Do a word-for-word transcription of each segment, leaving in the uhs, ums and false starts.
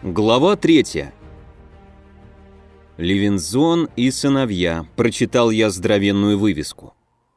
Глава третья. «Левинзон и сыновья», — прочитал я здоровенную вывеску.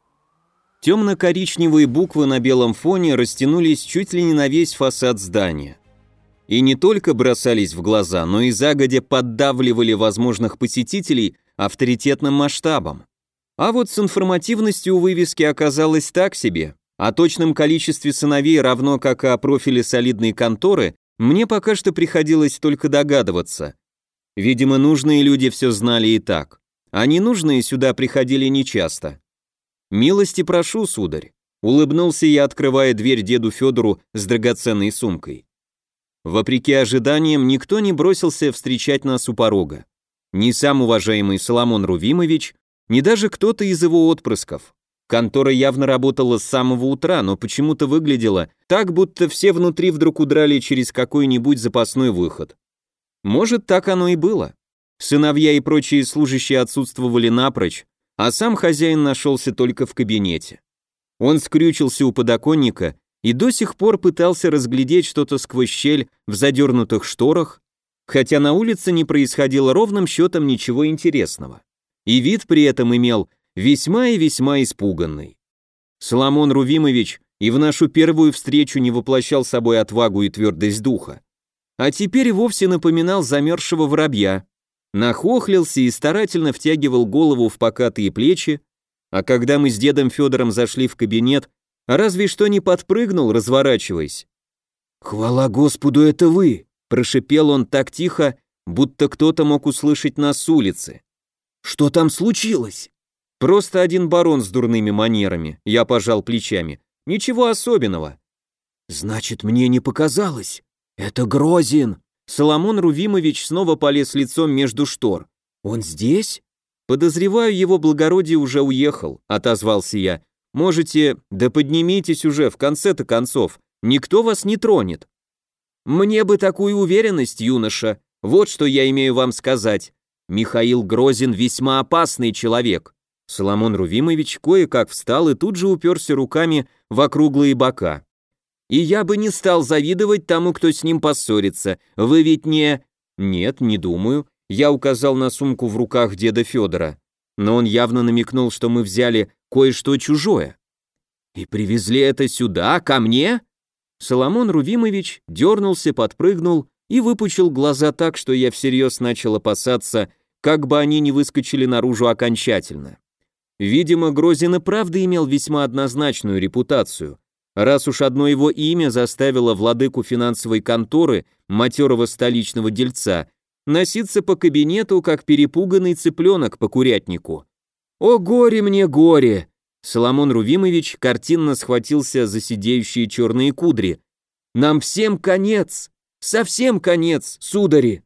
Темно-коричневые буквы на белом фоне растянулись чуть ли не на весь фасад здания. И не только бросались в глаза, но и загодя поддавливали возможных посетителей авторитетным масштабом. А вот с информативностью у вывески оказалось так себе. О точном количестве сыновей, равно как и о профиле солидной конторы, мне пока что приходилось только догадываться. Видимо, нужные люди все знали и так, а ненужные сюда приходили нечасто. «Милости прошу, сударь», — улыбнулся я, открывая дверь деду Федору с драгоценной сумкой. Вопреки ожиданиям, никто не бросился встречать нас у порога. Ни сам уважаемый Соломон Рувимович, ни даже кто-то из его отпрысков. Контора явно работала с самого утра, но почему-то выглядела так, будто все внутри вдруг удрали через какой-нибудь запасной выход. Может, так оно и было. Сыновья и прочие служащие отсутствовали напрочь, а сам хозяин нашелся только в кабинете. Он скрючился у подоконника и до сих пор пытался разглядеть что-то сквозь щель в задернутых шторах, хотя на улице не происходило ровным счетом ничего интересного. И вид при этом имел весьма и весьма испуганный. Соломон Рувимович и в нашу первую встречу не воплощал собой отвагу и твердость духа, а теперь вовсе напоминал замерзшего воробья, нахохлился и старательно втягивал голову в покатые плечи, а когда мы с дедом Федором зашли в кабинет, разве что не подпрыгнул, разворачиваясь. «Хвала Господу, это вы!» – прошипел он так тихо, будто кто-то мог услышать нас с улицы. «Что там случилось?» «Просто один барон с дурными манерами», — я пожал плечами. «Ничего особенного». «Значит, мне не показалось. Это Грозин». Соломон Рувимович снова полез лицом между штор. «Он здесь?» «Подозреваю, его благородие уже уехал», — отозвался я. «Можете... Да поднимитесь уже, в конце-то концов. Никто вас не тронет». «Мне бы такую уверенность, юноша. Вот что я имею вам сказать. Михаил Грозин весьма опасный человек». Соломон Рувимович кое-как встал и тут же уперся руками в округлые бока. «И я бы не стал завидовать тому, кто с ним поссорится. Вы ведь не...» «Нет, не думаю». Я указал на сумку в руках деда Федора. Но он явно намекнул, что мы взяли кое-что чужое. «И привезли это сюда, ко мне?» Соломон Рувимович дернулся, подпрыгнул и выпучил глаза так, что я всерьез начал опасаться, как бы они не выскочили наружу окончательно. Видимо, Грозин и правда имел весьма однозначную репутацию, раз уж одно его имя заставило владыку финансовой конторы, матерого столичного дельца, носиться по кабинету, как перепуганный цыпленок по курятнику. «О горе мне, горе!» Соломон Рувимович картинно схватился за сидеющие черные кудри. «Нам всем конец! Совсем конец, судари!»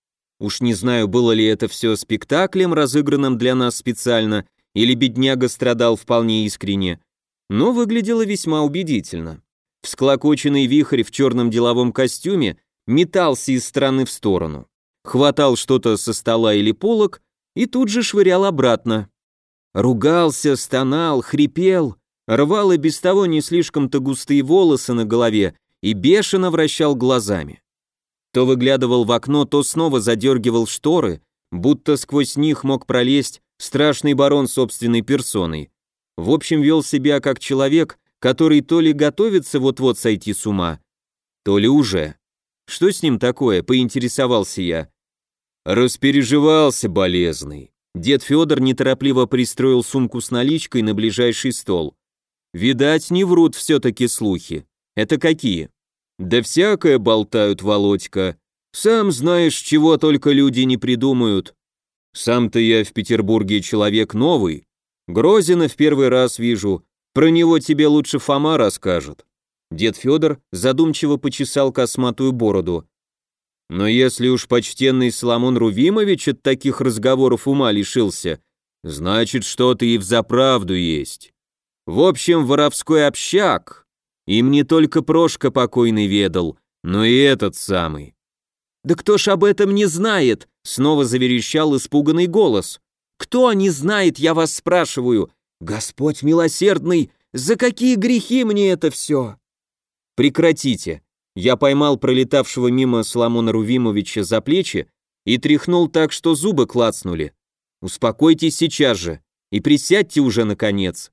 Уж не знаю, было ли это все спектаклем, разыгранным для нас специально, или бедняга страдал вполне искренне, но выглядело весьма убедительно. Всклокоченный вихрь в черном деловом костюме метался из стороны в сторону, хватал что-то со стола или полок и тут же швырял обратно. Ругался, стонал, хрипел, рвал и без того не слишком-то густые волосы на голове и бешено вращал глазами. То выглядывал в окно, то снова задергивал шторы, будто сквозь них мог пролезть страшный барон собственной персоной. В общем, вел себя как человек, который то ли готовится вот-вот сойти с ума, то ли уже. Что с ним такое, поинтересовался я. Распереживался болезный. Дед Федор неторопливо пристроил сумку с наличкой на ближайший стол. Видать, не врут все-таки слухи. Это какие? Да всякое болтают, Володька. Сам знаешь, чего только люди не придумают. Сам-то я в Петербурге человек новый. Грозина в первый раз вижу. Про него тебе лучше Фома расскажет. Дед Федор задумчиво почесал косматую бороду. Но если уж почтенный Соломон Рувимович от таких разговоров ума лишился, значит, что-то и взаправду есть. В общем, воровской общак. Им не только Прошка покойный ведал, но и этот самый. «Да кто ж об этом не знает?» — снова заверещал испуганный голос. «Кто не знает, я вас спрашиваю? Господь милосердный, за какие грехи мне это все?» «Прекратите!» Я поймал пролетавшего мимо Соломона Рувимовича за плечи и тряхнул так, что зубы клацнули. «Успокойтесь сейчас же и присядьте уже, наконец».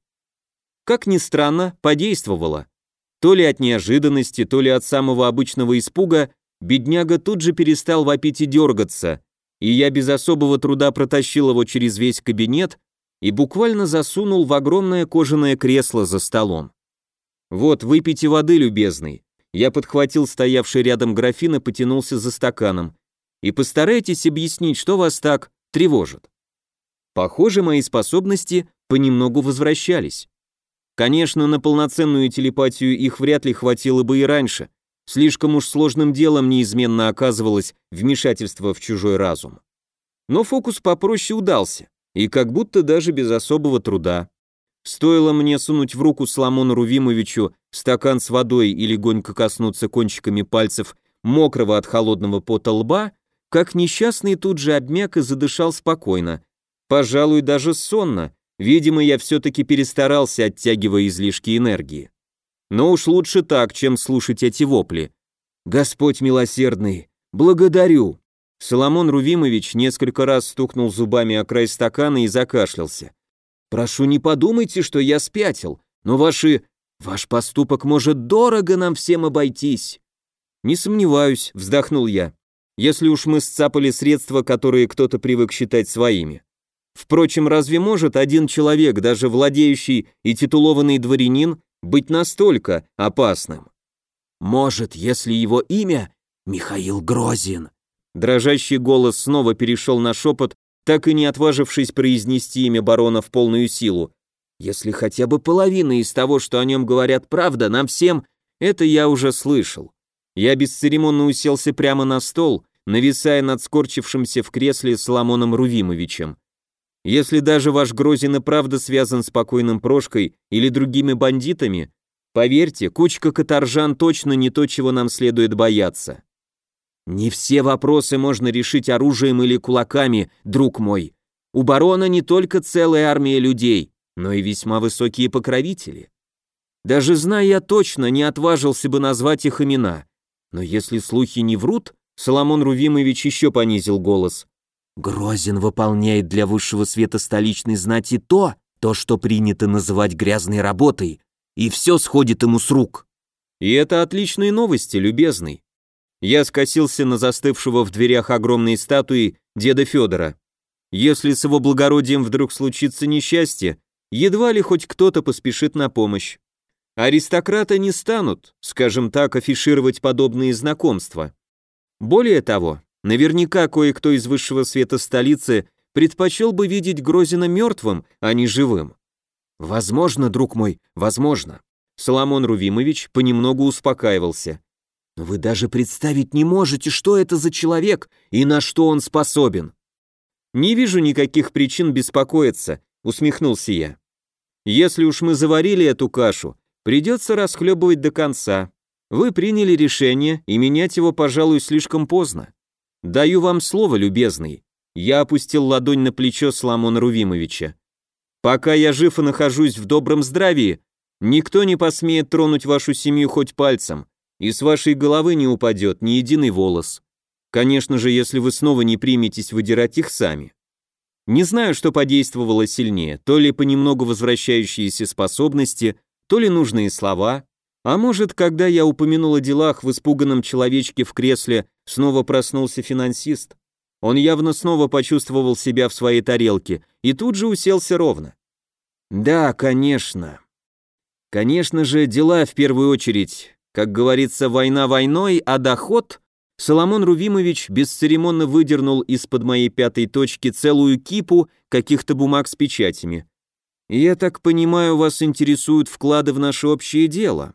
Как ни странно, подействовало. То ли от неожиданности, то ли от самого обычного испуга, бедняга тут же перестал вопить и дергаться, и я без особого труда протащил его через весь кабинет и буквально засунул в огромное кожаное кресло за столом. «Вот, выпейте воды, любезный». Я подхватил стоявший рядом графин и потянулся за стаканом. «И постарайтесь объяснить, что вас так тревожит». Похоже, мои способности понемногу возвращались. Конечно, на полноценную телепатию их вряд ли хватило бы и раньше. Слишком уж сложным делом неизменно оказывалось вмешательство в чужой разум. Но фокус попроще удался, и как будто даже без особого труда. Стоило мне сунуть в руку Соломону Рувимовичу стакан с водой и легонько коснуться кончиками пальцев мокрого от холодного пота лба, как несчастный тут же обмяк и задышал спокойно. Пожалуй, даже сонно. Видимо, я все-таки перестарался, оттягивая излишки энергии. Но уж лучше так, чем слушать эти вопли. «Господь милосердный, благодарю!» Соломон Рувимович несколько раз стукнул зубами о край стакана и закашлялся. «Прошу, не подумайте, что я спятил, но ваши... ваш поступок может дорого нам всем обойтись». «Не сомневаюсь», — вздохнул я, «если уж мы сцапали средства, которые кто-то привык считать своими. Впрочем, разве может один человек, даже владеющий и титулованный дворянин, быть настолько опасным?» «Может, если его имя Михаил Грозин». Дрожащий голос снова перешел на шепот, так и не отважившись произнести имя барона в полную силу. «Если хотя бы половина из того, что о нем говорят, правда, нам всем, это я уже слышал». Я бесцеремонно уселся прямо на стол, нависая над скорчившимся в кресле Соломоном Рувимовичем. «Если даже ваш Грозин и правда связан с покойным Прошкой или другими бандитами, поверьте, кучка каторжан точно не то, чего нам следует бояться». «Не все вопросы можно решить оружием или кулаками, друг мой. У барона не только целая армия людей, но и весьма высокие покровители. Даже зная я точно, не отважился бы назвать их имена. Но если слухи не врут», Соломон Рувимович еще понизил голос, «Грозин выполняет для высшего света столичной знати то, то, что принято называть грязной работой, и все сходит ему с рук». «И это отличные новости, любезный». Я скосился на застывшего в дверях огромной статуи деда Федора. Если с его благородием вдруг случится несчастье, едва ли хоть кто-то поспешит на помощь. Аристократы не станут, скажем так, афишировать подобные знакомства. Более того, наверняка кое-кто из высшего света столицы предпочел бы видеть Грозина мертвым, а не живым. «Возможно, друг мой, возможно». Соломон Рувимович понемногу успокаивался. «Но вы даже представить не можете, что это за человек и на что он способен». «Не вижу никаких причин беспокоиться», — усмехнулся я. «Если уж мы заварили эту кашу, придется расхлебывать до конца. Вы приняли решение, и менять его, пожалуй, слишком поздно. Даю вам слово, любезный». Я опустил ладонь на плечо Соломона Рувимовича. «Пока я жив и нахожусь в добром здравии, никто не посмеет тронуть вашу семью хоть пальцем, и с вашей головы не упадет ни единый волос. Конечно же, если вы снова не приметесь выдирать их сами. Не знаю, что подействовало сильнее, то ли понемногу возвращающиеся способности, то ли нужные слова, а может, когда я упомянул о делах в испуганном человечке в кресле, снова проснулся финансист. Он явно снова почувствовал себя в своей тарелке и тут же уселся ровно. Да, конечно. Конечно же, дела в первую очередь. Как говорится, война войной, а доход... Соломон Рувимович бесцеремонно выдернул из-под моей пятой точки целую кипу каких-то бумаг с печатями. «Я так понимаю, вас интересуют вклады в наше общее дело.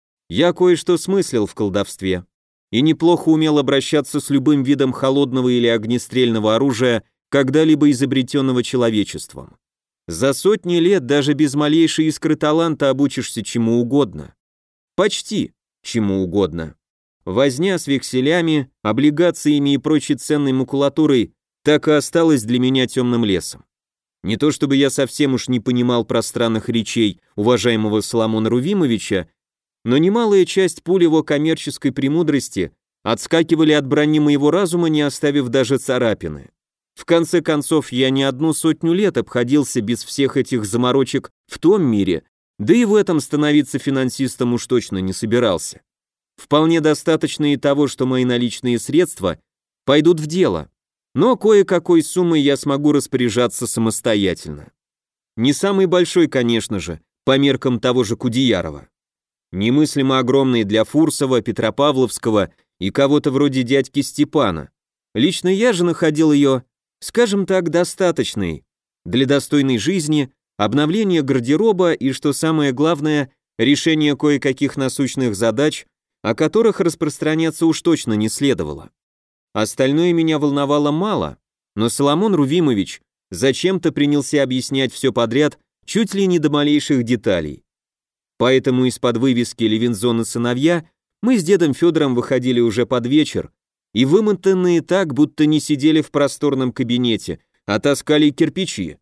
Я кое-что смыслил в колдовстве и неплохо умел обращаться с любым видом холодного или огнестрельного оружия, когда-либо изобретенного человечеством. За сотни лет даже без малейшей искры таланта обучишься чему угодно. Почти чему угодно. Возня с векселями, облигациями и прочей ценной макулатурой так и осталась для меня темным лесом. Не то чтобы я совсем уж не понимал пространных речей уважаемого Соломона Рувимовича, но немалая часть пуль его коммерческой премудрости отскакивали от брони моего разума, не оставив даже царапины. В конце концов, я не одну сотню лет обходился без всех этих заморочек в том мире, да и в этом становиться финансистом уж точно не собирался. Вполне достаточно и того, что мои наличные средства пойдут в дело, но кое-какой суммой я смогу распоряжаться самостоятельно. Не самый большой, конечно же, по меркам того же Кудеярова. Немыслимо огромный для Фурсова, Петропавловского и кого-то вроде дядьки Степана. Лично я же находил ее, скажем так, достаточной для достойной жизни, обновления гардероба и, что самое главное, решения кое-каких насущных задач, о которых распространяться уж точно не следовало. Остальное меня волновало мало, но Соломон Рувимович зачем-то принялся объяснять все подряд, чуть ли не до малейших деталей. Поэтому из-под вывески «Левинзон и сыновья» мы с дедом Федором выходили уже под вечер, и вымотанные так, будто не сидели в просторном кабинете, а таскали кирпичи.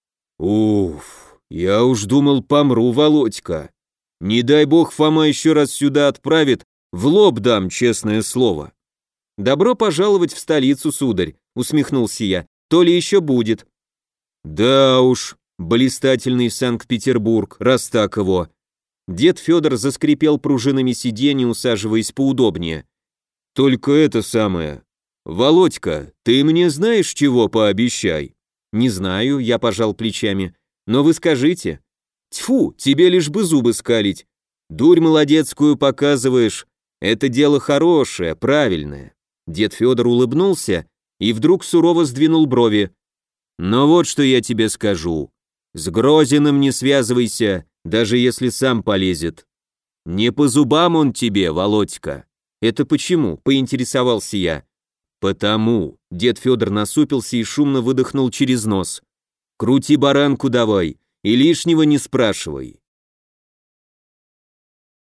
«Уф, я уж думал, помру, Володька. Не дай бог Фома еще раз сюда отправит, в лоб дам, честное слово». «Добро пожаловать в столицу, сударь», — усмехнулся я, — «то ли еще будет». «Да уж, блистательный Санкт-Петербург, раз так его». Дед Федор заскрипел пружинами сиденья, усаживаясь поудобнее. «Только это самое. Володька, ты мне знаешь, чего пообещай?» «Не знаю», — я пожал плечами, — «но вы скажите». «Тьфу, тебе лишь бы зубы скалить. Дурь молодецкую показываешь. Это дело хорошее, правильное». Дед Федор улыбнулся и вдруг сурово сдвинул брови. «Но вот что я тебе скажу. С Грозиным не связывайся, даже если сам полезет. Не по зубам он тебе, Володька». «Это почему?» — поинтересовался я. «Потому», — дед Федор насупился и шумно выдохнул через нос. «Крути баранку давай и лишнего не спрашивай.